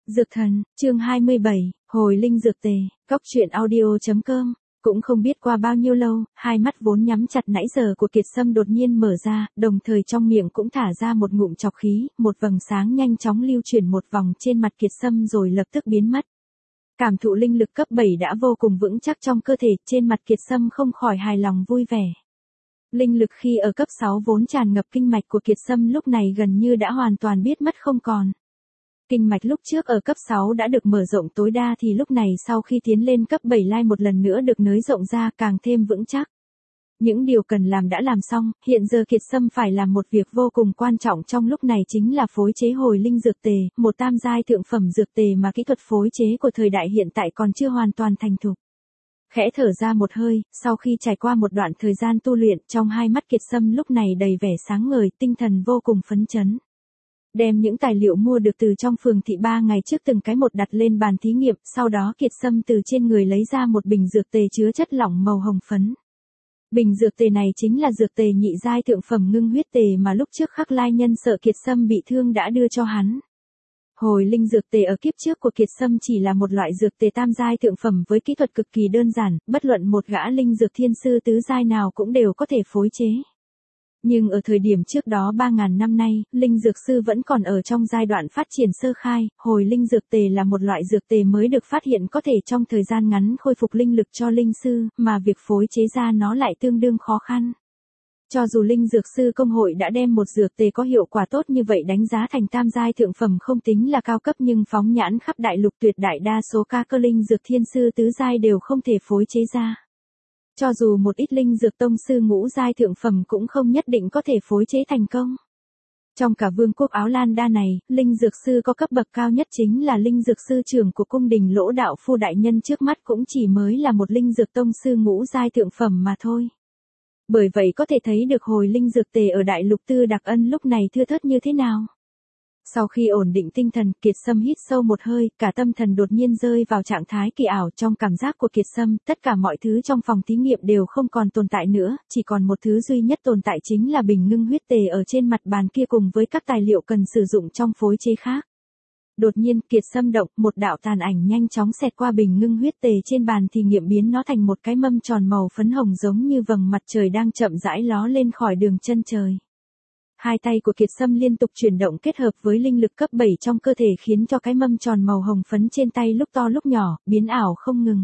Dược thần, chương 27, hồi linh dược tề, góc truyện audio.com. Cũng không biết qua bao nhiêu lâu, hai mắt vốn nhắm chặt nãy giờ của Kiệt Sâm đột nhiên mở ra, đồng thời trong miệng cũng thả ra một ngụm trọc khí, một vầng sáng nhanh chóng lưu chuyển một vòng trên mặt Kiệt Sâm rồi lập tức biến mất. Cảm thụ linh lực cấp 7 đã vô cùng vững chắc trong cơ thể, trên mặt Kiệt Sâm không khỏi hài lòng vui vẻ. Linh lực khi ở cấp 6 vốn tràn ngập kinh mạch của Kiệt Sâm lúc này gần như đã hoàn toàn biết mất không còn. Kinh mạch lúc trước ở cấp 6 đã được mở rộng tối đa thì lúc này sau khi tiến lên cấp 7 lại một lần nữa được nới rộng ra càng thêm vững chắc. Những điều cần làm đã làm xong, hiện giờ Kiệt Sâm phải làm một việc vô cùng quan trọng trong lúc này chính là phối chế hồi linh dược tề, một tam giai thượng phẩm dược tề mà kỹ thuật phối chế của thời đại hiện tại còn chưa hoàn toàn thành thục. Khẽ thở ra một hơi, sau khi trải qua một đoạn thời gian tu luyện, trong hai mắt Kiệt Sâm lúc này đầy vẻ sáng ngời, tinh thần vô cùng phấn chấn. Đem những tài liệu mua được từ trong phường thị 3 ngày trước từng cái một đặt lên bàn thí nghiệm, sau đó Kiệt Sâm từ trên người lấy ra một bình dược tề chứa chất lỏng màu hồng phấn. Bình dược tề này chính là dược tề nhị giai thượng phẩm ngưng huyết tề mà lúc trước Khắc Lai Nhân sợ Kiệt Sâm bị thương đã đưa cho hắn. Hồi linh dược tề ở kiếp trước của Kiệt Sâm chỉ là một loại dược tề tam giai thượng phẩm với kỹ thuật cực kỳ đơn giản, bất luận một gã linh dược thiên sư tứ giai nào cũng đều có thể phối chế. Nhưng ở thời điểm trước đó 3.000 năm nay, linh dược sư vẫn còn ở trong giai đoạn phát triển sơ khai, hồi linh dược tề là một loại dược tề mới được phát hiện có thể trong thời gian ngắn khôi phục linh lực cho linh sư, mà việc phối chế ra nó lại tương đương khó khăn. Cho dù linh dược sư công hội đã đem một dược tề có hiệu quả tốt như vậy đánh giá thành tam giai thượng phẩm không tính là cao cấp nhưng phóng nhãn khắp đại lục tuyệt đại đa số ca cơ linh dược thiên sư tứ giai đều không thể phối chế ra. Cho dù một ít linh dược tông sư ngũ giai thượng phẩm cũng không nhất định có thể phối chế thành công. Trong cả vương quốc Áo Lan Đa này, linh dược sư có cấp bậc cao nhất chính là linh dược sư trưởng của cung đình Lỗ Đạo Phu đại nhân trước mắt cũng chỉ mới là một linh dược tông sư ngũ giai thượng phẩm mà thôi. Bởi vậy có thể thấy được hồi linh dược tề ở đại lục Tư Đặc Ân lúc này thưa thớt như thế nào. Sau khi ổn định tinh thần, Kiệt Sâm hít sâu một hơi, cả tâm thần đột nhiên rơi vào trạng thái kỳ ảo. Trong cảm giác của Kiệt Sâm, tất cả mọi thứ trong phòng thí nghiệm đều không còn tồn tại nữa, chỉ còn một thứ duy nhất tồn tại chính là bình ngưng huyết tề ở trên mặt bàn kia cùng với các tài liệu cần sử dụng trong phối chế khác. Đột nhiên, Kiệt Sâm động, một đạo tàn ảnh nhanh chóng xẹt qua bình ngưng huyết tề trên bàn thí nghiệm biến nó thành một cái mâm tròn màu phấn hồng giống như vầng mặt trời đang chậm rãi ló lên khỏi đường chân trời. Hai tay của Kiệt Sâm liên tục chuyển động kết hợp với linh lực cấp 7 trong cơ thể khiến cho cái mâm tròn màu hồng phấn trên tay lúc to lúc nhỏ, biến ảo không ngừng.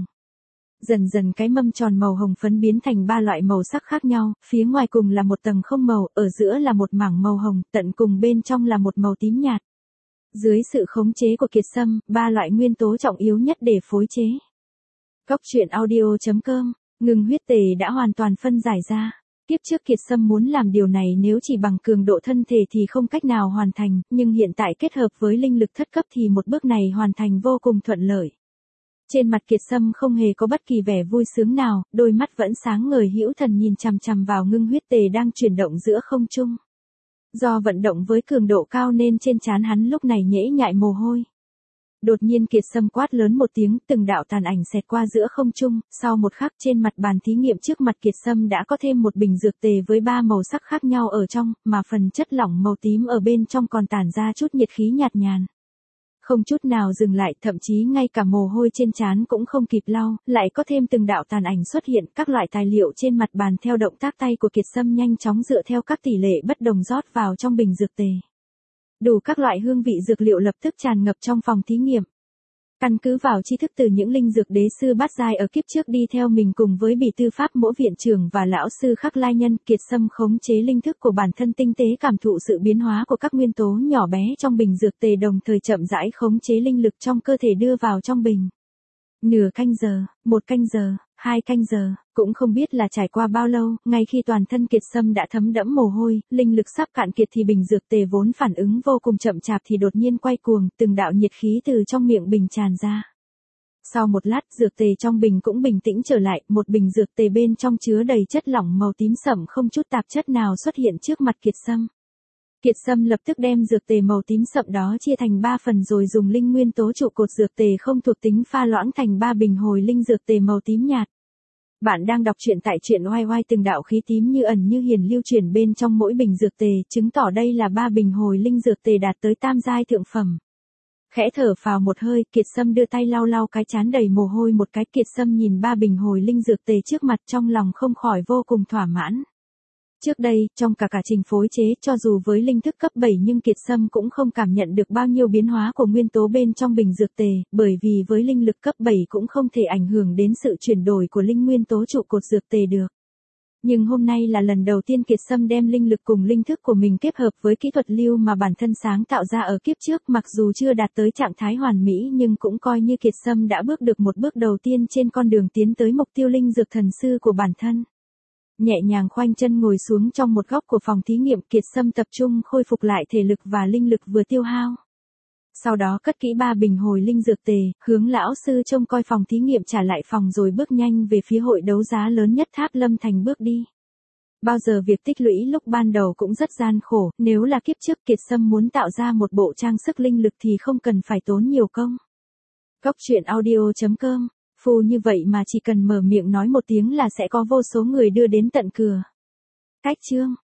Dần dần cái mâm tròn màu hồng phấn biến thành ba loại màu sắc khác nhau, phía ngoài cùng là một tầng không màu, ở giữa là một mảng màu hồng, tận cùng bên trong là một màu tím nhạt. Dưới sự khống chế của Kiệt Sâm, ba loại nguyên tố trọng yếu nhất để phối chế. Góc truyện audio.com, ngưng huyết tề đã hoàn toàn phân giải ra. Kiếp trước Kiệt Sâm muốn làm điều này nếu chỉ bằng cường độ thân thể thì không cách nào hoàn thành, nhưng hiện tại kết hợp với linh lực thất cấp thì một bước này hoàn thành vô cùng thuận lợi. Trên mặt Kiệt Sâm không hề có bất kỳ vẻ vui sướng nào, đôi mắt vẫn sáng ngời hữu thần nhìn chằm chằm vào ngưng huyết tề đang chuyển động giữa không trung. Do vận động với cường độ cao nên trên trán hắn lúc này nhễ nhại mồ hôi. Đột nhiên Kiệt Sâm quát lớn một tiếng, từng đạo tàn ảnh xẹt qua giữa không trung, sau một khắc trên mặt bàn thí nghiệm trước mặt Kiệt Sâm đã có thêm một bình dược tề với ba màu sắc khác nhau ở trong, mà phần chất lỏng màu tím ở bên trong còn tản ra chút nhiệt khí nhạt nhàn. Không chút nào dừng lại, thậm chí ngay cả mồ hôi trên trán cũng không kịp lau, lại có thêm từng đạo tàn ảnh xuất hiện, các loại tài liệu trên mặt bàn theo động tác tay của Kiệt Sâm nhanh chóng dựa theo các tỷ lệ bất đồng rót vào trong bình dược tề. Đủ các loại hương vị dược liệu lập tức tràn ngập trong phòng thí nghiệm. Căn cứ vào tri thức từ những linh dược đế sư bát giai ở kiếp trước đi theo mình cùng với Bỉ Tư Pháp Mỗ viện trưởng và lão sư Khắc Lai Nhân, Kiệt Sâm khống chế linh thức của bản thân tinh tế cảm thụ sự biến hóa của các nguyên tố nhỏ bé trong bình dược tề đồng thời chậm rãi khống chế linh lực trong cơ thể đưa vào trong bình. Nửa canh giờ, 1 canh giờ, 2 canh giờ, cũng không biết là trải qua bao lâu, ngay khi toàn thân Kiệt Sâm đã thấm đẫm mồ hôi, linh lực sắp cạn kiệt thì bình dược tề vốn phản ứng vô cùng chậm chạp thì đột nhiên quay cuồng, từng đạo nhiệt khí từ trong miệng bình tràn ra. Sau một lát, dược tề trong bình cũng bình tĩnh trở lại, một bình dược tề bên trong chứa đầy chất lỏng màu tím sẫm không chút tạp chất nào xuất hiện trước mặt Kiệt Sâm. Kiệt Sâm lập tức đem dược tề màu tím sậm đó chia thành 3 phần rồi dùng linh nguyên tố trụ cột dược tề không thuộc tính pha loãng thành 3 bình hồi linh dược tề màu tím nhạt. Bạn đang đọc truyện tại truyện oai oai, từng đạo khí tím như ẩn như hiển lưu chuyển bên trong mỗi bình dược tề, chứng tỏ đây là 3 bình hồi linh dược tề đạt tới tam giai thượng phẩm. Khẽ thở phào một hơi, Kiệt Sâm đưa tay lau lau cái trán đầy mồ hôi một cái. Kiệt Sâm nhìn 3 bình hồi linh dược tề trước mặt trong lòng không khỏi vô cùng thỏa mãn. Trước đây, trong cả trình phối chế, cho dù với linh thức cấp 7 nhưng Kiệt Sâm cũng không cảm nhận được bao nhiêu biến hóa của nguyên tố bên trong bình dược tề, bởi vì với linh lực cấp 7 cũng không thể ảnh hưởng đến sự chuyển đổi của linh nguyên tố trụ cột dược tề được. Nhưng hôm nay là lần đầu tiên Kiệt Sâm đem linh lực cùng linh thức của mình kết hợp với kỹ thuật lưu mà bản thân sáng tạo ra ở kiếp trước, mặc dù chưa đạt tới trạng thái hoàn mỹ nhưng cũng coi như Kiệt Sâm đã bước được một bước đầu tiên trên con đường tiến tới mục tiêu linh dược thần sư của bản thân. Nhẹ nhàng khoanh chân ngồi xuống trong một góc của phòng thí nghiệm, Kiệt Sâm tập trung khôi phục lại thể lực và linh lực vừa tiêu hao. Sau đó cất kỹ 3 bình hồi linh dược tề, hướng lão sư trông coi phòng thí nghiệm trả lại phòng rồi bước nhanh về phía hội đấu giá lớn nhất Tháp Lâm Thành bước đi. Bao giờ việc tích lũy lúc ban đầu cũng rất gian khổ, nếu là kiếp trước Kiệt Sâm muốn tạo ra một bộ trang sức linh lực thì không cần phải tốn nhiều công. Cốc truyện audio.com, phù như vậy mà chỉ cần mở miệng nói một tiếng là sẽ có vô số người đưa đến tận cửa. Cách chương